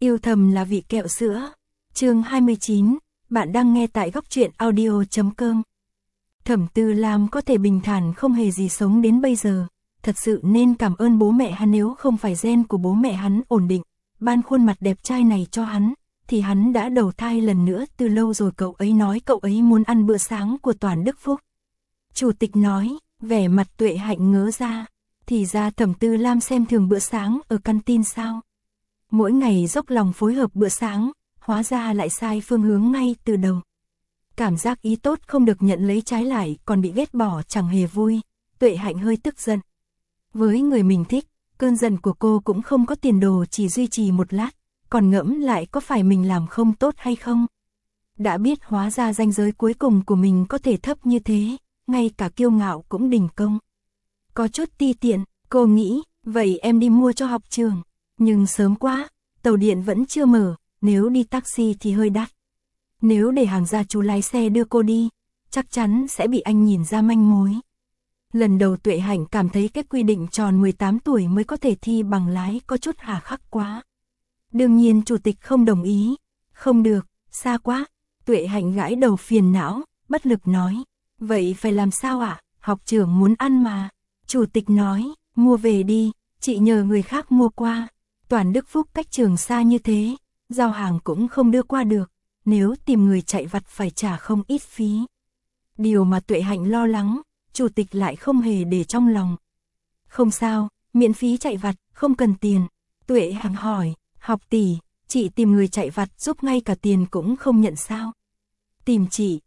Yêu thầm là vị kẹo sữa. Chương 29, bạn đang nghe tại góc truyện audio.com. Thẩm Tư Lam có thể bình thản không hề gì sống đến bây giờ, thật sự nên cảm ơn bố mẹ hắn, nếu không phải gen của bố mẹ hắn ổn định, ban khuôn mặt đẹp trai này cho hắn, thì hắn đã đầu thai lần nữa từ lâu rồi. Cậu ấy nói cậu ấy muốn ăn bữa sáng của Toàn Đức Phúc. Chủ tịch nói, vẻ mặt Tuệ Hạnh ngớ ra, thì ra Thẩm Tư Lam xem thường bữa sáng ở canteen sao? Mỗi ngày dốc lòng phối hợp bữa sáng, hóa ra lại sai phương hướng ngay từ đầu. Cảm giác ý tốt không được nhận lấy, trái lại còn bị ghét bỏ, chẳng hề vui. Tuệ Hạnh hơi tức giận. Với người mình thích, cơn giận của cô cũng không có tiền đồ chỉ duy trì một lát, còn ngẫm lại có phải mình làm không tốt hay không. Đã biết hóa ra ranh giới cuối cùng của mình có thể thấp như thế, ngay cả kiêu ngạo cũng đình công. Có chút ti tiện, cô nghĩ, vậy em đi mua cho học trường. Nhưng sớm quá, tàu điện vẫn chưa mở, nếu đi taxi thì hơi đắt. Nếu để hàng gia chú lái xe đưa cô đi, chắc chắn sẽ bị anh nhìn ra manh mối. Lần đầu Tuệ Hạnh cảm thấy cái quy định tròn 18 tuổi mới có thể thi bằng lái có chút hà khắc quá. Đương nhiên chủ tịch không đồng ý. Không được, xa quá. Tuệ Hạnh gãi đầu phiền não, bất lực nói. Vậy phải làm sao ạ? Học trưởng muốn ăn mà. Chủ tịch nói, mua về đi, chị nhờ người khác mua qua. Toàn Đức Phúc cách trường xa như thế, giao hàng cũng không đưa qua được. Nếu tìm người chạy vặt phải trả không ít phí. Điều mà Tuệ Hạnh lo lắng, chủ tịch lại không hề để trong lòng. Không sao, miễn phí chạy vặt, không cần tiền. Tuệ Hạnh hỏi, học tỷ, chị tìm người chạy vặt giúp ngay cả tiền cũng không nhận sao? Tìm chị,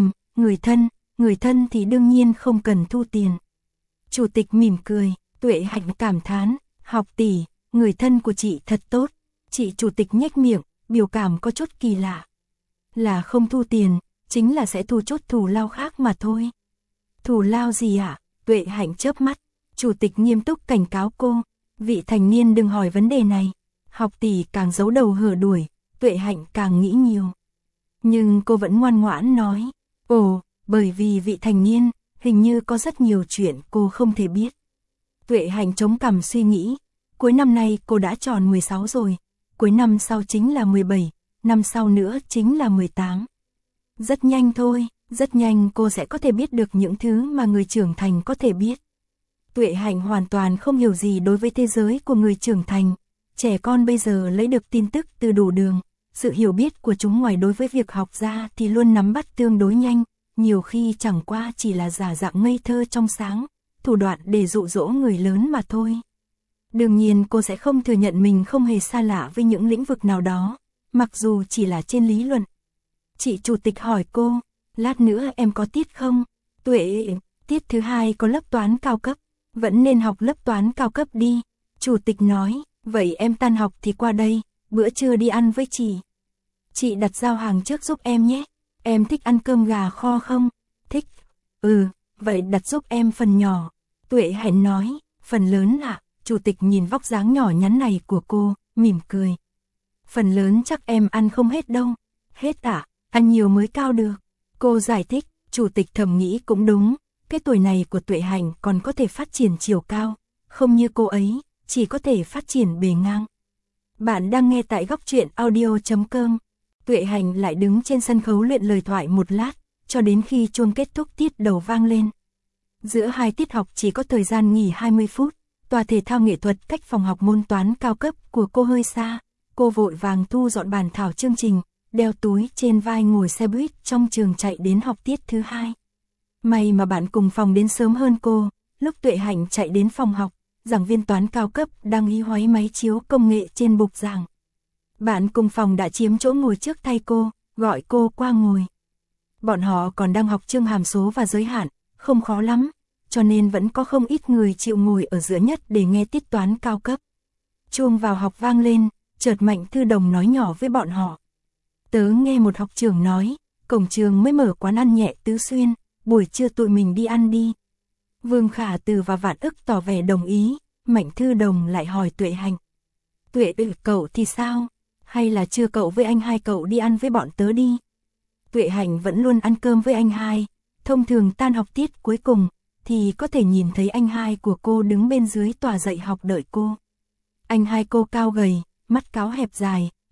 người thân thì đương nhiên không cần thu tiền. Chủ tịch mỉm cười, Tuệ Hạnh cảm thán, học tỷ, người thân của chị thật tốt. Chị chủ tịch nhếch miệng, biểu cảm có chút kỳ lạ. Là không thu tiền, chính là sẽ thu chút thù lao khác mà thôi. Thù lao gì ạ? Tuệ Hạnh chớp mắt. Chủ tịch nghiêm túc cảnh cáo cô, vị thành niên đừng hỏi vấn đề này. Học tỷ càng giấu đầu hở đuổi, Tuệ Hạnh càng nghĩ nhiều. Nhưng cô vẫn ngoan ngoãn nói, ồ, bởi vì vị thành niên, hình như có rất nhiều chuyện cô không thể biết. Tuệ Hạnh chống cằm suy nghĩ, cuối năm nay cô đã tròn 16 rồi, cuối năm sau chính là 17, năm sau nữa chính là 18. Rất nhanh thôi, rất nhanh cô sẽ có thể biết được những thứ mà người trưởng thành có thể biết. Tuệ Hạnh hoàn toàn không hiểu gì đối với thế giới của người trưởng thành. Trẻ con bây giờ lấy được tin tức từ đủ đường, sự hiểu biết của chúng ngoài đối với việc học ra thì luôn nắm bắt tương đối nhanh, nhiều khi chẳng qua chỉ là giả dạng ngây thơ trong sáng, thủ đoạn để dụ dỗ người lớn mà thôi. Đương nhiên cô sẽ không thừa nhận mình không hề xa lạ với những lĩnh vực nào đó, mặc dù chỉ là trên lý luận. Chị chủ tịch hỏi cô, lát nữa em có tiết không? Tuệ, tiết thứ 2 có lớp toán cao cấp, vẫn nên học lớp toán cao cấp đi. Chủ tịch nói, vậy em tan học thì qua đây, bữa trưa đi ăn với chị. Chị đặt giao hàng trước giúp em nhé. Em thích ăn cơm gà kho không? Thích. Vậy đặt giúp em phần nhỏ. Tuệ Hạnh nói, phần lớn ạ. Chủ tịch nhìn vóc dáng nhỏ nhắn này của cô, mỉm cười. Phần lớn chắc em ăn không hết đâu. Hết ạ, ăn nhiều mới cao được. Cô giải thích, chủ tịch thầm nghĩ cũng đúng. Cái tuổi này của Tuệ Hạnh còn có thể phát triển chiều cao. Không như cô ấy, chỉ có thể phát triển bề ngang. Bạn đang nghe tại góc truyện audio.com. Tuệ Hạnh lại đứng trên sân khấu luyện lời thoại một lát, cho đến khi chuông kết thúc tiết đầu vang lên. Giữa hai tiết học chỉ có thời gian nghỉ 20 phút, tòa thể thao nghệ thuật cách phòng học môn toán cao cấp của cô hơi xa. Cô vội vàng thu dọn bàn thảo chương trình, đeo túi trên vai ngồi xe buýt trong trường chạy đến học tiết thứ 2. May mà bạn cùng phòng đến sớm hơn cô, lúc Tuệ Hạnh chạy đến phòng học, giảng viên toán cao cấp đang hí hoáy máy chiếu công nghệ trên bục giảng. Bạn cùng phòng đã chiếm chỗ ngồi trước thay cô, gọi cô qua ngồi. Bọn họ còn đang học chương hàm số và giới hạn, không khó lắm, cho nên vẫn có không ít người chịu ngồi ở giữa nhất để nghe tiết toán cao cấp. Chuông vào học vang lên, chợt Mạnh Thư Đồng nói nhỏ với bọn họ. Tớ nghe một học trưởng nói, cổng trường mới mở quán ăn nhẹ Tứ Xuyên, buổi trưa tụi mình đi ăn đi. Vương Khả Từ và Vạn Ức tỏ vẻ đồng ý, Mạnh Thư Đồng lại hỏi Tuệ Hạnh. Tuệ, cậu thì sao? Hay là chưa cậu với anh hai cậu đi ăn với bọn tớ đi? Tuệ Hạnh vẫn luôn ăn cơm với anh hai, thông thường tan học tiết cuối cùng, thì có thể nhìn thấy anh hai của cô đứng bên dưới tòa dạy học đợi cô. Anh hai cô cao gầy, mắt cáo hẹp dài,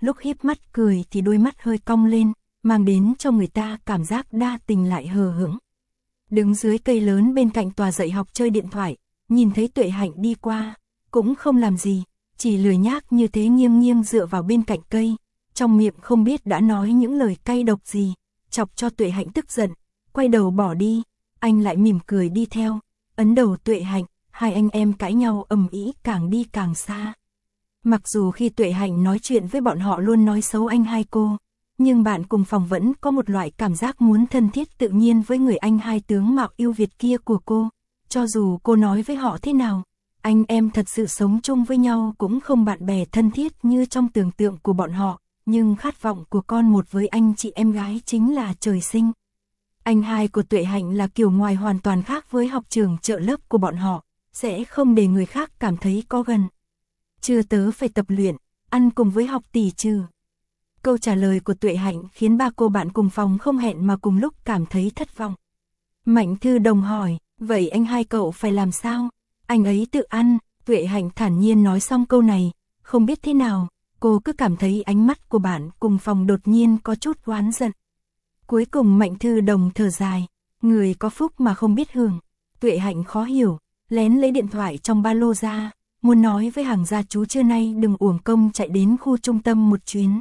lúc híp mắt cười thì đôi mắt hơi cong lên, mang đến cho người ta cảm giác đa tình lại hờ hững. Đứng dưới cây lớn bên cạnh tòa dạy học chơi điện thoại, nhìn thấy Tuệ Hạnh đi qua, cũng không làm gì, chỉ lười nhác như thế nghiêng nghiêng dựa vào bên cạnh cây, trong miệng không biết đã nói những lời cay độc gì, chọc cho Tuệ Hạnh tức giận, quay đầu bỏ đi, anh lại mỉm cười đi theo, ấn đầu Tuệ Hạnh, hai anh em cãi nhau ầm ĩ càng đi càng xa. Mặc dù khi Tuệ Hạnh nói chuyện với bọn họ luôn nói xấu anh hai cô, nhưng bạn cùng phòng vẫn có một loại cảm giác muốn thân thiết tự nhiên với người anh hai tướng mạo yêu Việt kia của cô. Cho dù cô nói với họ thế nào, anh em thật sự sống chung với nhau cũng không bạn bè thân thiết như trong tưởng tượng của bọn họ, nhưng khát vọng của con một với anh chị em gái chính là trời sinh. Anh hai của Tuệ Hạnh là kiểu ngoài hoàn toàn khác với học trường trợ lớp của bọn họ, sẽ không để người khác cảm thấy có gần. Trưa tớ phải tập luyện, ăn cùng với học tỷ trừ. Câu trả lời của Tuệ Hạnh khiến ba cô bạn cùng phòng không hẹn mà cùng lúc cảm thấy thất vọng. Mạnh Thư Đồng hỏi, vậy anh hai cậu phải làm sao? Anh ấy tự ăn, Tuệ Hạnh thản nhiên nói xong câu này, không biết thế nào, cô cứ cảm thấy ánh mắt của bạn cùng phòng đột nhiên có chút oán giận. Cuối cùng Mạnh Thư Đồng thở dài, người có phúc mà không biết hưởng. Tuệ Hạnh khó hiểu, lén lấy điện thoại trong ba lô ra, muốn nói với hàng gia chú trưa nay đừng uổng công chạy đến khu trung tâm một chuyến.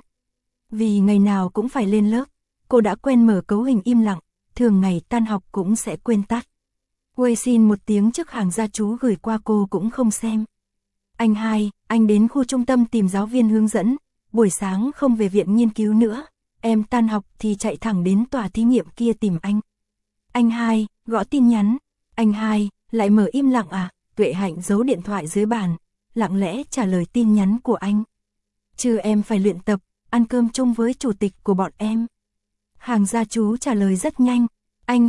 Vì ngày nào cũng phải lên lớp, cô đã quen mở cấu hình im lặng, thường ngày tan học cũng sẽ quên tắt. Quay xin một tiếng trước hàng gia chú gửi qua cô cũng không xem. Anh hai, anh đến khu trung tâm tìm giáo viên hướng dẫn, buổi sáng không về viện nghiên cứu nữa, em tan học thì chạy thẳng đến tòa thí nghiệm kia tìm anh. Anh hai, gõ tin nhắn, anh hai, lại mở im lặng à? Tuệ Hạnh giấu điện thoại dưới bàn, lặng lẽ trả lời tin nhắn của anh. Trưa em phải luyện tập, ăn cơm chung với chủ tịch của bọn em. Hàng gia chú trả lời rất nhanh, anh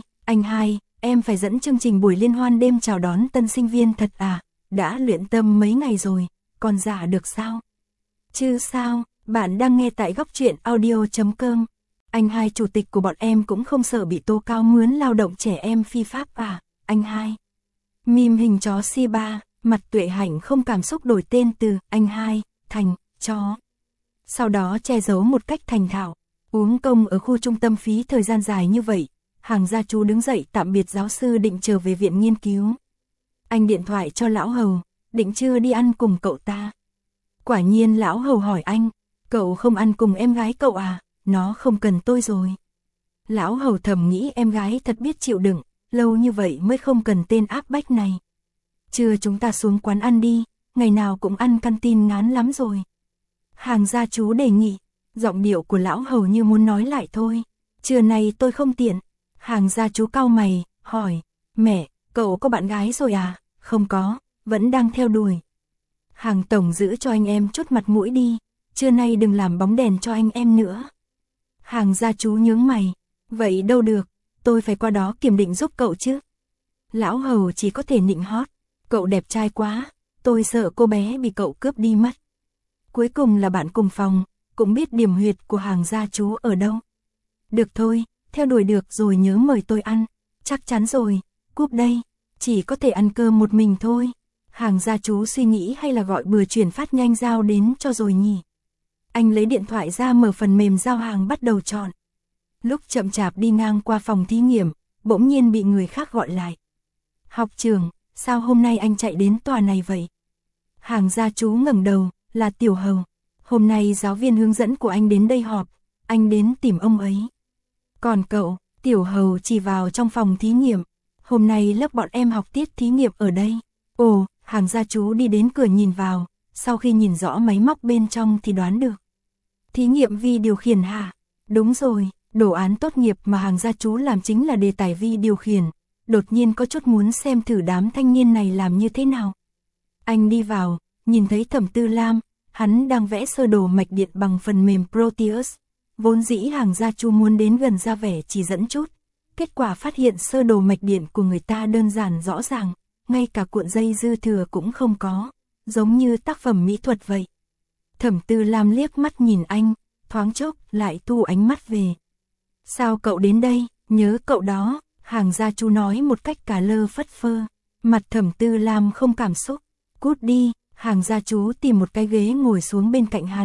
hai, em phải dẫn chương trình buổi liên hoan đêm chào đón tân sinh viên thật à, đã luyện tâm mấy ngày rồi, còn giả được sao? Chứ sao, bạn đang nghe tại góc truyện audio.com. Anh hai chủ tịch của bọn em cũng không sợ bị tố cáo mướn lao động trẻ em phi pháp à, anh hai. Meme hình chó Shiba, mặt Tuệ Hạnh không cảm xúc đổi tên từ anh hai thành chó. Sau đó che giấu một cách thành thạo, uống công ở khu trung tâm phí thời gian dài như vậy, hàng gia chú đứng dậy tạm biệt giáo sư định trở về viện nghiên cứu. Anh điện thoại cho lão Hầu, định chưa đi ăn cùng cậu ta. Quả nhiên lão Hầu hỏi anh, cậu không ăn cùng em gái cậu à, nó không cần tôi rồi. Lão Hầu thầm nghĩ em gái thật biết chịu đựng, lâu như vậy mới không cần tên áp bách này. Trưa chúng ta xuống quán ăn đi, ngày nào cũng ăn canteen ngán lắm rồi. Hàng gia chú đề nghị, giọng điệu của lão Hầu như muốn nói lại thôi. Trưa nay tôi không tiện. Hàng gia chú cau mày, hỏi, mẹ, cậu có bạn gái rồi à? Không có, vẫn đang theo đuổi. Hàng tổng giữ cho anh em chút mặt mũi đi, trưa nay đừng làm bóng đèn cho anh em nữa. Hàng gia chú nhướng mày, vậy đâu được, tôi phải qua đó kiểm định giúp cậu chứ. Lão Hầu chỉ có thể nịnh hót, cậu đẹp trai quá, tôi sợ cô bé bị cậu cướp đi mất. Cuối cùng là bạn cùng phòng, cũng biết điểm huyệt của hàng gia chú ở đâu. Được thôi, theo đuổi được rồi nhớ mời tôi ăn, chắc chắn rồi, cúp đây, chỉ có thể ăn cơm một mình thôi. Hàng gia chú suy nghĩ hay là gọi bừa chuyển phát nhanh giao đến cho rồi nhỉ. Anh lấy điện thoại ra mở phần mềm giao hàng bắt đầu chọn. Lúc chậm chạp đi ngang qua phòng thí nghiệm, bỗng nhiên bị người khác gọi lại. Học trưởng, sao hôm nay anh chạy đến tòa này vậy? Hàng gia chú ngẩng đầu, là Tiểu Hầu. Hôm nay giáo viên hướng dẫn của anh đến đây họp, anh đến tìm ông ấy. Còn cậu, Tiểu Hầu chỉ vào trong phòng thí nghiệm. Hôm nay lớp bọn em học tiết thí nghiệm ở đây. Ồ, hàng gia chú đi đến cửa nhìn vào, sau khi nhìn rõ máy móc bên trong thì đoán được. Thí nghiệm vi điều khiển hả? Đúng rồi, đồ án tốt nghiệp mà hàng gia chú làm chính là đề tài vi điều khiển. Đột nhiên có chút muốn xem thử đám thanh niên này làm như thế nào. Anh đi vào, nhìn thấy Thẩm Tư Lam, hắn đang vẽ sơ đồ mạch điện bằng phần mềm Proteus. Vốn dĩ hàng gia chú muốn đến gần ra vẻ chỉ dẫn chút. Kết quả phát hiện sơ đồ mạch điện của người ta đơn giản rõ ràng, ngay cả cuộn dây dư thừa cũng không có, giống như tác phẩm mỹ thuật vậy. Thẩm Tư Lam liếc mắt nhìn anh, thoáng chốc lại thu ánh mắt về. Sao cậu đến đây, nhớ cậu đó, hàng gia chú nói một cách cả lơ phất phơ. Mặt Thẩm Tư Lam không cảm xúc, cút đi, hàng gia chú tìm một cái ghế ngồi xuống bên cạnh hắn,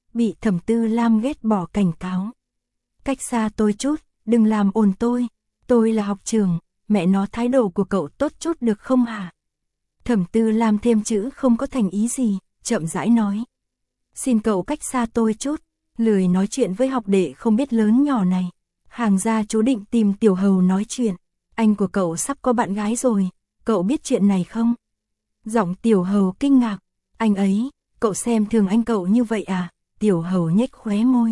bị Thẩm Tư Lam ghét bỏ cảnh cáo. Cách xa tôi chút, đừng làm ồn tôi là học trưởng, mẹ nó thái độ của cậu tốt chút được không hả? Thẩm Tư Lam thêm chữ không có thành ý gì, chậm rãi nói. Xin cậu cách xa tôi chút, lười nói chuyện với học đệ không biết lớn nhỏ này. Hàng gia chú định tìm Tiểu Hầu nói chuyện, anh của cậu sắp có bạn gái rồi, cậu biết chuyện này không? Giọng Tiểu Hầu kinh ngạc, anh ấy, cậu xem thường anh cậu như vậy à? Tiểu Hầu nhếch khóe môi.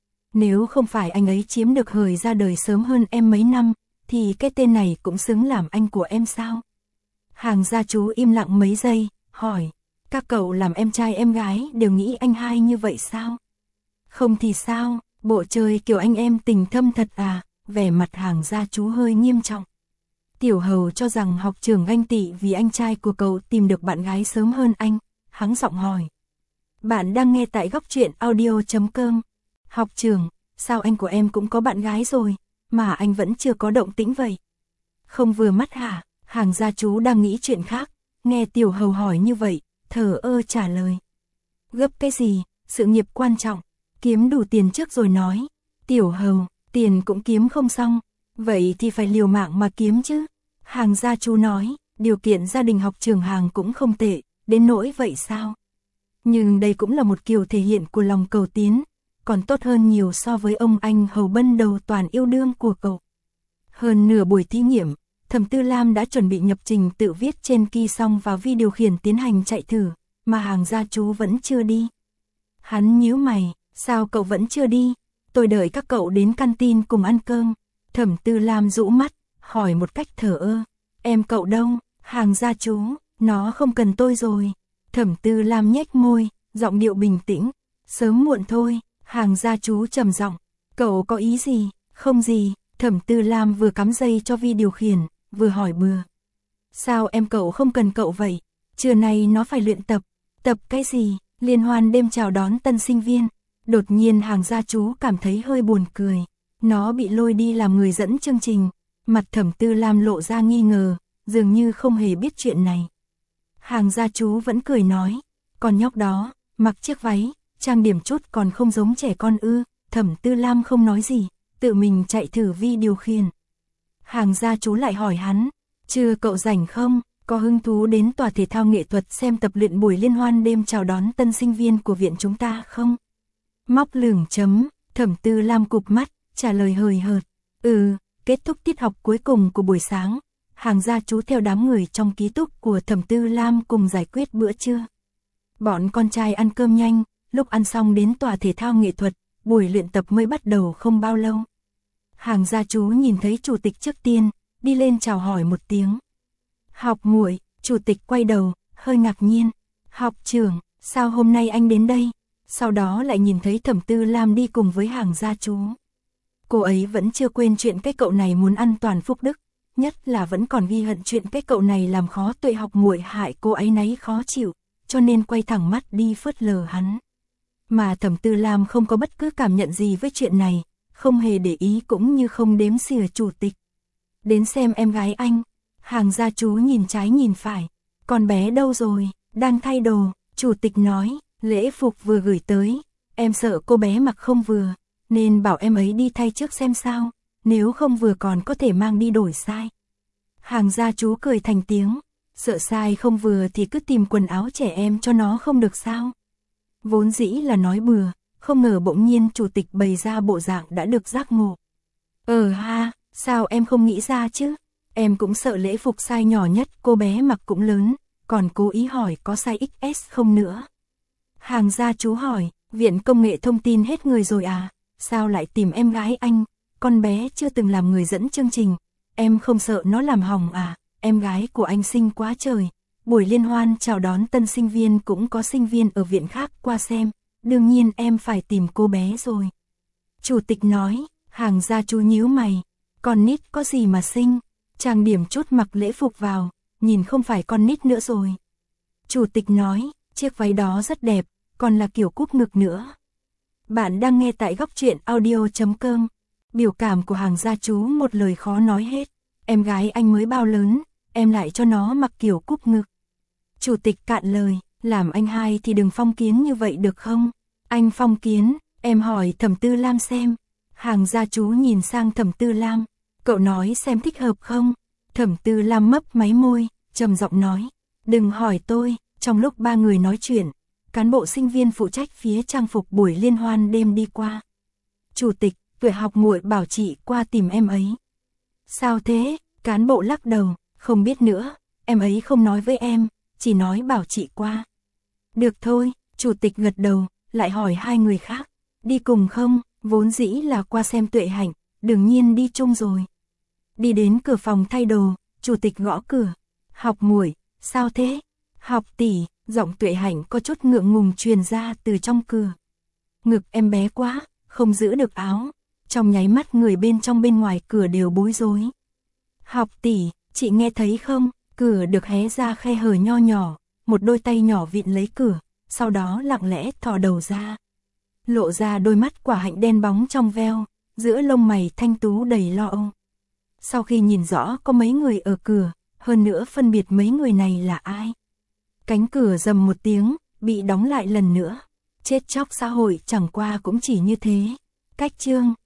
Nếu không phải anh ấy chiếm được Hời ra đời sớm hơn em mấy năm, thì cái tên này cũng xứng làm anh của em sao? Hàng gia chú im lặng mấy giây, hỏi, các cậu làm em trai em gái đều nghĩ anh hai như vậy sao? Không thì sao, bộ chơi kiểu anh em tình thâm thật à? Vẻ mặt Hàng gia chú hơi nghiêm trọng. Tiểu Hầu cho rằng học trưởng ganh tị vì anh trai của cậu tìm được bạn gái sớm hơn anh, hắng giọng hỏi. Bạn đang nghe tại góc truyện audio.com. Học trưởng, sao anh của em cũng có bạn gái rồi, mà anh vẫn chưa có động tĩnh vậy? Không vừa mắt hả? Hàng gia chú đang nghĩ chuyện khác, nghe Tiểu Hầu hỏi như vậy, thờ ơ trả lời. Gấp cái gì, sự nghiệp quan trọng, kiếm đủ tiền trước rồi nói. Tiểu Hầu, tiền cũng kiếm không xong, vậy thì phải liều mạng mà kiếm chứ. Hàng gia chú nói, điều kiện gia đình học trưởng Hàng cũng không tệ, đến nỗi vậy sao? Nhưng đây cũng là một kiểu thể hiện của lòng cầu tiến, còn tốt hơn nhiều so với ông anh hầu bân đầu toàn yêu đương của cậu. Hơn nửa buổi thí nghiệm, Thẩm Tư Lam đã chuẩn bị nhập trình tự viết trên key xong vào vi điều khiển tiến hành chạy thử, mà Hàng gia chú vẫn chưa đi. Hắn nhíu mày, sao cậu vẫn chưa đi? Tôi đợi các cậu đến canteen cùng ăn cơm. Thẩm Tư Lam rũ mắt, hỏi một cách thờ ơ, em cậu đâu? Hàng gia chú, nó không cần tôi rồi. Thẩm Tư Lam nhếch môi, giọng điệu bình tĩnh, sớm muộn thôi. Hàng gia chú trầm giọng, cậu có ý gì? Không gì. Thẩm Tư Lam vừa cắm dây cho vi điều khiển, vừa hỏi bừa. Sao em cậu không cần cậu vậy? Trưa nay nó phải luyện tập. Tập cái gì? Liên hoan đêm chào đón tân sinh viên. Đột nhiên Hàng gia chú cảm thấy hơi buồn cười. Nó bị lôi đi làm người dẫn chương trình. Mặt Thẩm Tư Lam lộ ra nghi ngờ, dường như không hề biết chuyện này. Hàng gia chú vẫn cười nói, con nhóc đó, mặc chiếc váy, trang điểm chút còn không giống trẻ con ư? Thẩm Tư Lam không nói gì, tự mình chạy thử vi điều khiển. Hàng gia chú lại hỏi hắn, chưa cậu rảnh không, có hứng thú đến tòa thể thao nghệ thuật xem tập luyện buổi liên hoan đêm chào đón tân sinh viên của viện chúng ta không? Móc lửng chấm, Thẩm Tư Lam cụp mắt, trả lời hời hợt, kết thúc tiết học cuối cùng của buổi sáng. Hàng gia chú theo đám người trong ký túc của Thẩm Tư Lam cùng giải quyết bữa trưa. Bọn con trai ăn cơm nhanh, lúc ăn xong đến tòa thể thao nghệ thuật, buổi luyện tập mới bắt đầu không bao lâu. Hàng gia chú nhìn thấy chủ tịch trước tiên, đi lên chào hỏi một tiếng. Học muội, chủ tịch quay đầu, hơi ngạc nhiên. Học trưởng, sao hôm nay anh đến đây? Sau đó lại nhìn thấy Thẩm Tư Lam đi cùng với Hàng gia chú. Cô ấy vẫn chưa quên chuyện cái cậu này muốn ăn toàn phúc đức, nhất là vẫn còn ghi hận chuyện cái cậu này làm khó Tuệ học muội hại cô ấy nấy khó chịu, cho nên quay thẳng mắt đi phớt lờ hắn. Mà Thẩm Tư Lam không có bất cứ cảm nhận gì với chuyện này, không hề để ý cũng như không đếm xỉa chủ tịch. Đến xem em gái anh. Hàng gia chú nhìn trái nhìn phải. Con bé đâu rồi? Đang thay đồ. Chủ tịch nói, lễ phục vừa gửi tới, em sợ cô bé mặc không vừa, nên bảo em ấy đi thay trước xem sao, nếu không vừa còn có thể mang đi đổi size. Hàng gia chú cười thành tiếng, sợ size không vừa thì cứ tìm quần áo trẻ em cho nó không được sao? Vốn dĩ là nói bừa, không ngờ bỗng nhiên chủ tịch bày ra bộ dạng đã được giác ngộ. Ha, sao em không nghĩ ra chứ? Em cũng sợ lễ phục size nhỏ nhất cô bé mặc cũng lớn, còn cố ý hỏi có size XS không nữa. Hàng gia chú hỏi, viện công nghệ thông tin hết người rồi à? Sao lại tìm em gái anh? Con bé chưa từng làm người dẫn chương trình, em không sợ nó làm hỏng à? Em gái của anh xinh quá trời. Buổi liên hoan chào đón tân sinh viên cũng có sinh viên ở viện khác qua xem, đương nhiên em phải tìm cô bé rồi. Chủ tịch nói. Hàng gia chú nhíu mày, con nít có gì mà xinh, trang điểm chút mặc lễ phục vào, nhìn không phải con nít nữa rồi. Chủ tịch nói, chiếc váy đó rất đẹp, còn là kiểu cúp ngực nữa. Bạn đang nghe tại góc truyện audio.com. Biểu cảm của Hàng gia chú một lời khó nói hết. Em gái anh mới bao lớn, em lại cho nó mặc kiểu cúp ngực. Chủ tịch cạn lời, làm anh hai thì đừng phong kiến như vậy được không? Anh Phong Kiến, em hỏi Thẩm Tư Lam xem. Hàng gia chú nhìn sang Thẩm Tư Lam, cậu nói xem thích hợp không? Thẩm Tư Lam mấp máy môi, trầm giọng nói, đừng hỏi tôi. Trong lúc ba người nói chuyện, cán bộ sinh viên phụ trách phía trang phục buổi liên hoan đêm đi qua. Chủ tịch, Tuệ Học muội bảo chị qua tìm em ấy. Sao thế? Cán bộ lắc đầu, không biết nữa, em ấy không nói với em, chỉ nói bảo chị qua. Được thôi, chủ tịch gật đầu, lại hỏi hai người khác, đi cùng không? Vốn dĩ là qua xem Tuệ Hạnh, đương nhiên đi chung rồi. Đi đến cửa phòng thay đồ, chủ tịch gõ cửa. Học muội, sao thế? Học tỷ, giọng Tuệ Hạnh có chút ngượng ngùng truyền ra từ trong cửa. Ngực em bé quá, không giữ được áo. Trong nháy mắt người bên trong bên ngoài cửa đều bối rối. Học tỷ, chị nghe thấy không? Cửa được hé ra khe hở nho nhỏ, một đôi tay nhỏ vịn lấy cửa, sau đó lặng lẽ thò đầu ra. Lộ ra đôi mắt quả hạnh đen bóng trong veo, giữa lông mày thanh tú đầy lo âu. Sau khi nhìn rõ có mấy người ở cửa, hơn nữa phân biệt mấy người này là ai. Cánh cửa rầm một tiếng, bị đóng lại lần nữa. Chết chóc xã hội chẳng qua cũng chỉ như thế. Cách chương